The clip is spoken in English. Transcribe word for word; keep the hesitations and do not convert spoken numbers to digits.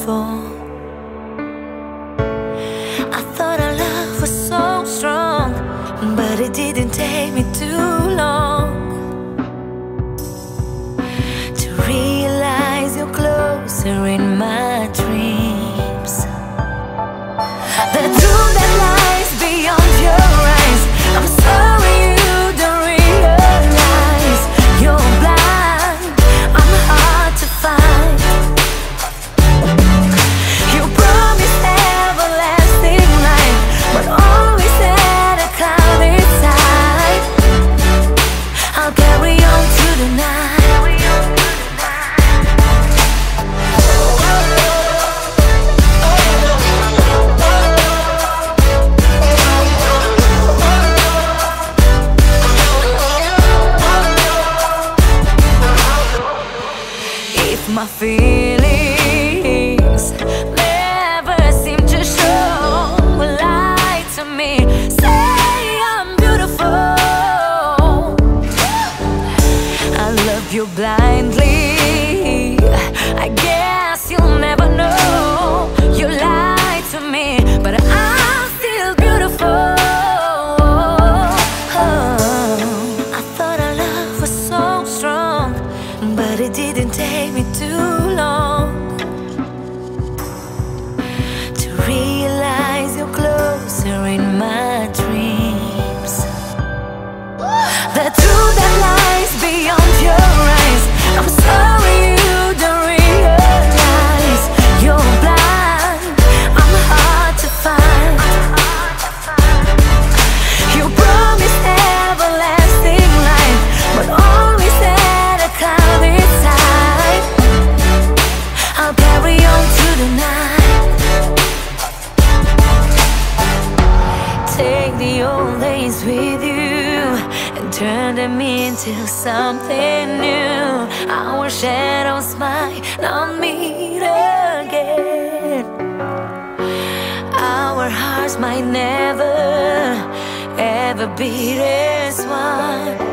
before. I thought our love was so strong, but it didn't take me too long to realize you're closer in my dreams. The truth that lies beyond your eyes, I'm sorry you don't realize. You're blind, I'm hard to find. You promised everlasting life, but always had a cloud inside. I'll carry on to the night. My feelings never seem to show. Lie to me, say I'm beautiful. I love you blindly, I guess you'll never know. You lied to me, but I'm still beautiful. I thought our love was so strong, but it didn't take me too long to realize you're closer in my dreams. The truth that lies beyond your eyes, I'm sorry you don't realize. You're blind, I'm hard to find. You promised everlasting life, but always had a cloud inside. I'll carry on to the night. Take the old days with you and turn them into something new. Our shadows might not meet again. Our hearts might never, ever be as one.